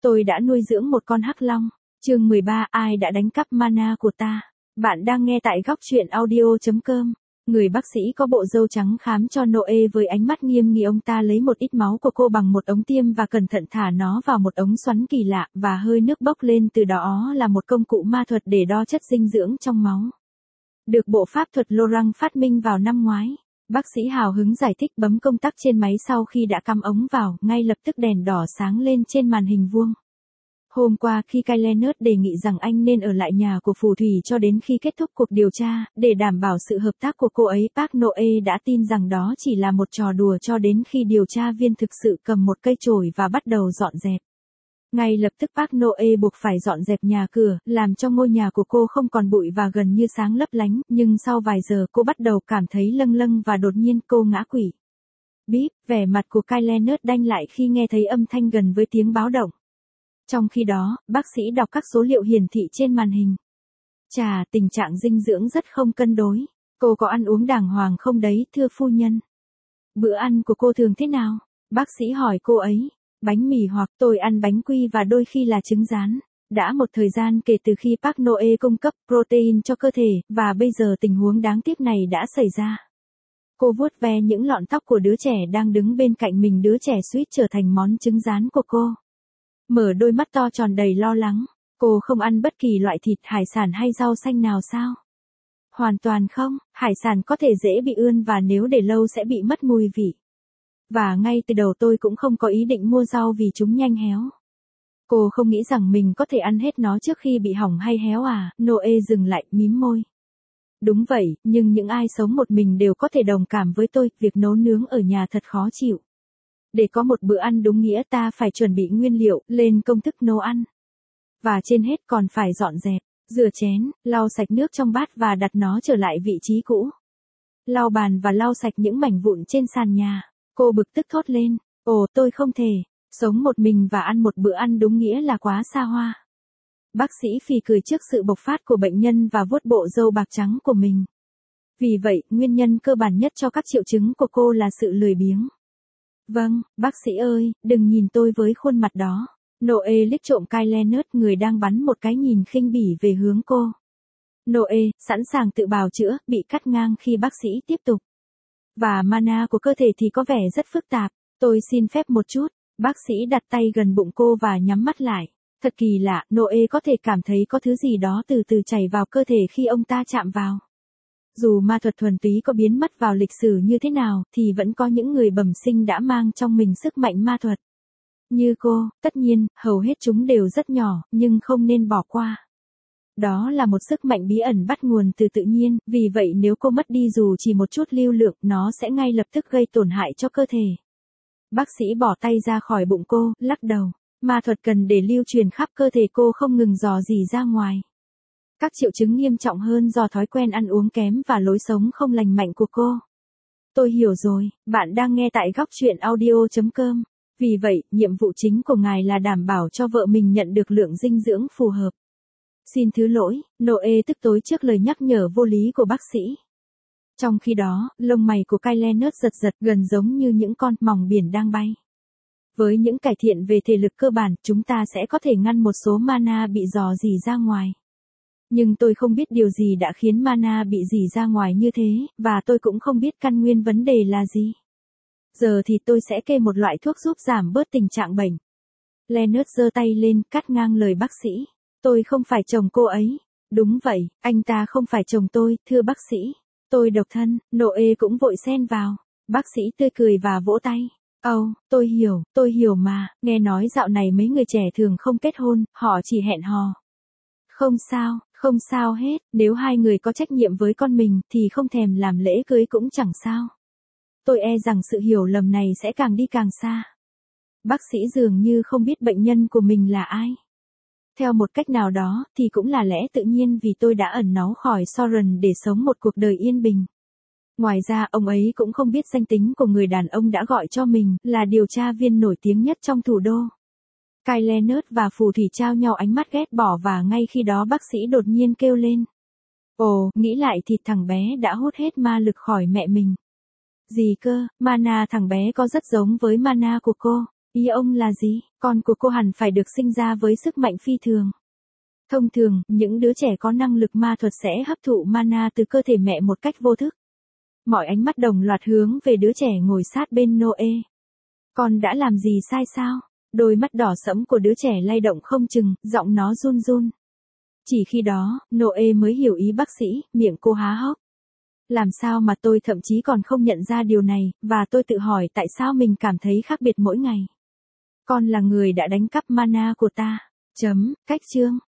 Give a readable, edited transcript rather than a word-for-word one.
Tôi đã nuôi dưỡng một con hắc long. Chương 13, ai đã đánh cắp mana của ta? Bạn đang nghe tại góc truyện audio.com. Người bác sĩ có bộ râu trắng khám cho Noe với ánh mắt nghiêm nghị. Ông ta lấy một ít máu của cô bằng một ống tiêm và cẩn thận thả nó vào một ống xoắn kỳ lạ, và hơi nước bốc lên từ đó là một công cụ ma thuật để đo chất dinh dưỡng trong máu. Được bộ pháp thuật Lorang phát minh vào năm ngoái. Bác sĩ hào hứng giải thích bấm công tắc trên máy sau khi đã cắm ống vào, ngay lập tức đèn đỏ sáng lên trên màn hình vuông. Hôm qua khi Kyle Leonard đề nghị rằng anh nên ở lại nhà của phù thủy cho đến khi kết thúc cuộc điều tra, để đảm bảo sự hợp tác của cô ấy, Park Noe đã tin rằng đó chỉ là một trò đùa cho đến khi điều tra viên thực sự cầm một cây chổi và bắt đầu dọn dẹp. Ngay lập tức Park Noe buộc phải dọn dẹp nhà cửa, làm cho ngôi nhà của cô không còn bụi và gần như sáng lấp lánh, nhưng sau vài giờ cô bắt đầu cảm thấy lâng lâng và đột nhiên cô ngã quỵ. Bíp, vẻ mặt của Kyle Leonard đanh lại khi nghe thấy âm thanh gần với tiếng báo động. Trong khi đó, bác sĩ đọc các số liệu hiển thị trên màn hình. Chà, tình trạng dinh dưỡng rất không cân đối. Cô có ăn uống đàng hoàng không đấy, thưa phu nhân? Bữa ăn của cô thường thế nào? Bác sĩ hỏi cô ấy. Bánh mì hoặc tôi ăn bánh quy và đôi khi là trứng rán. Đã một thời gian kể từ khi Park Noe cung cấp protein cho cơ thể, và bây giờ tình huống đáng tiếc này đã xảy ra. Cô vuốt ve những lọn tóc của đứa trẻ đang đứng bên cạnh mình, đứa trẻ suýt trở thành món trứng rán của cô. Mở đôi mắt to tròn đầy lo lắng. Cô không ăn bất kỳ loại thịt, hải sản hay rau xanh nào sao? Hoàn toàn không, hải sản có thể dễ bị ươn và nếu để lâu sẽ bị mất mùi vị. Và ngay từ đầu tôi cũng không có ý định mua rau vì chúng nhanh héo. Cô không nghĩ rằng mình có thể ăn hết nó trước khi bị hỏng hay héo à? Noe dừng lại, mím môi. Đúng vậy, nhưng những ai sống một mình đều có thể đồng cảm với tôi, việc nấu nướng ở nhà thật khó chịu. Để có một bữa ăn đúng nghĩa ta phải chuẩn bị nguyên liệu, lên công thức nấu ăn. Và trên hết còn phải dọn dẹp, rửa chén, lau sạch nước trong bát và đặt nó trở lại vị trí cũ. Lau bàn và lau sạch những mảnh vụn trên sàn nhà. Cô bực tức thốt lên, ồ tôi không thể, sống một mình và ăn một bữa ăn đúng nghĩa là quá xa hoa. Bác sĩ phì cười trước sự bộc phát của bệnh nhân và vuốt bộ râu bạc trắng của mình. Vì vậy, nguyên nhân cơ bản nhất cho các triệu chứng của cô là sự lười biếng. Vâng, bác sĩ ơi, đừng nhìn tôi với khuôn mặt đó. Noe liếc trộm Kyle Leonard, người đang bắn một cái nhìn khinh bỉ về hướng cô. Noe, sẵn sàng tự bào chữa, bị cắt ngang khi bác sĩ tiếp tục. Và mana của cơ thể thì có vẻ rất phức tạp. Tôi xin phép một chút. Bác sĩ đặt tay gần bụng cô và nhắm mắt lại. Thật kỳ lạ, Noe có thể cảm thấy có thứ gì đó từ từ chảy vào cơ thể khi ông ta chạm vào. Dù ma thuật thuần túy có biến mất vào lịch sử như thế nào, thì vẫn có những người bẩm sinh đã mang trong mình sức mạnh ma thuật. Như cô, tất nhiên, hầu hết chúng đều rất nhỏ, nhưng không nên bỏ qua. Đó là một sức mạnh bí ẩn bắt nguồn từ tự nhiên, vì vậy nếu cô mất đi dù chỉ một chút lưu lượng, nó sẽ ngay lập tức gây tổn hại cho cơ thể. Bác sĩ bỏ tay ra khỏi bụng cô, lắc đầu. Ma thuật cần để lưu truyền khắp cơ thể cô không ngừng dò dỉ ra ngoài. Các triệu chứng nghiêm trọng hơn do thói quen ăn uống kém và lối sống không lành mạnh của cô. Tôi hiểu rồi, bạn đang nghe tại góc truyện audio.com. Vì vậy, nhiệm vụ chính của ngài là đảm bảo cho vợ mình nhận được lượng dinh dưỡng phù hợp. Xin thứ lỗi, Noe tức tối trước lời nhắc nhở vô lý của bác sĩ. Trong khi đó, lông mày của Kyle Leonard giật giật gần giống như những con mòng biển đang bay. Với những cải thiện về thể lực cơ bản, chúng ta sẽ có thể ngăn một số mana bị dò dỉ ra ngoài. Nhưng tôi không biết điều gì đã khiến mana bị dỉ ra ngoài như thế, và tôi cũng không biết căn nguyên vấn đề là gì. Giờ thì tôi sẽ kê một loại thuốc giúp giảm bớt tình trạng bệnh. Leonard giơ tay lên, cắt ngang lời bác sĩ. Tôi không phải chồng cô ấy. Đúng vậy, anh ta không phải chồng tôi, thưa bác sĩ. Tôi độc thân. Noe cũng vội xen vào. Bác sĩ tươi cười và vỗ tay. Tôi hiểu mà, nghe nói dạo này mấy người trẻ thường không kết hôn, họ chỉ hẹn hò. Không sao hết, nếu hai người có trách nhiệm với con mình thì không thèm làm lễ cưới cũng chẳng sao. Tôi e rằng sự hiểu lầm này sẽ càng đi càng xa. Bác sĩ dường như không biết bệnh nhân của mình là ai. Theo một cách nào đó thì cũng là lẽ tự nhiên vì tôi đã ẩn náu khỏi Soren để sống một cuộc đời yên bình. Ngoài ra, ông ấy cũng không biết danh tính của người đàn ông đã gọi cho mình, là điều tra viên nổi tiếng nhất trong thủ đô. Kyle Leonard và phù thủy trao nhau ánh mắt ghét bỏ và ngay khi đó bác sĩ đột nhiên kêu lên. Ồ, nghĩ lại thì thằng bé đã hút hết ma lực khỏi mẹ mình. Gì cơ, mana thằng bé có rất giống với mana của cô. Ý ông là gì? Con của cô hẳn phải được sinh ra với sức mạnh phi thường. Thông thường, những đứa trẻ có năng lực ma thuật sẽ hấp thụ mana từ cơ thể mẹ một cách vô thức. Mọi ánh mắt đồng loạt hướng về đứa trẻ ngồi sát bên Noe. Con đã làm gì sai sao? Đôi mắt đỏ sẫm của đứa trẻ lay động không chừng, giọng nó run run. Chỉ khi đó, Noe mới hiểu ý bác sĩ, miệng cô há hốc. Làm sao mà tôi thậm chí còn không nhận ra điều này, và tôi tự hỏi tại sao mình cảm thấy khác biệt mỗi ngày. Con là người đã đánh cắp mana của ta. Cách chương.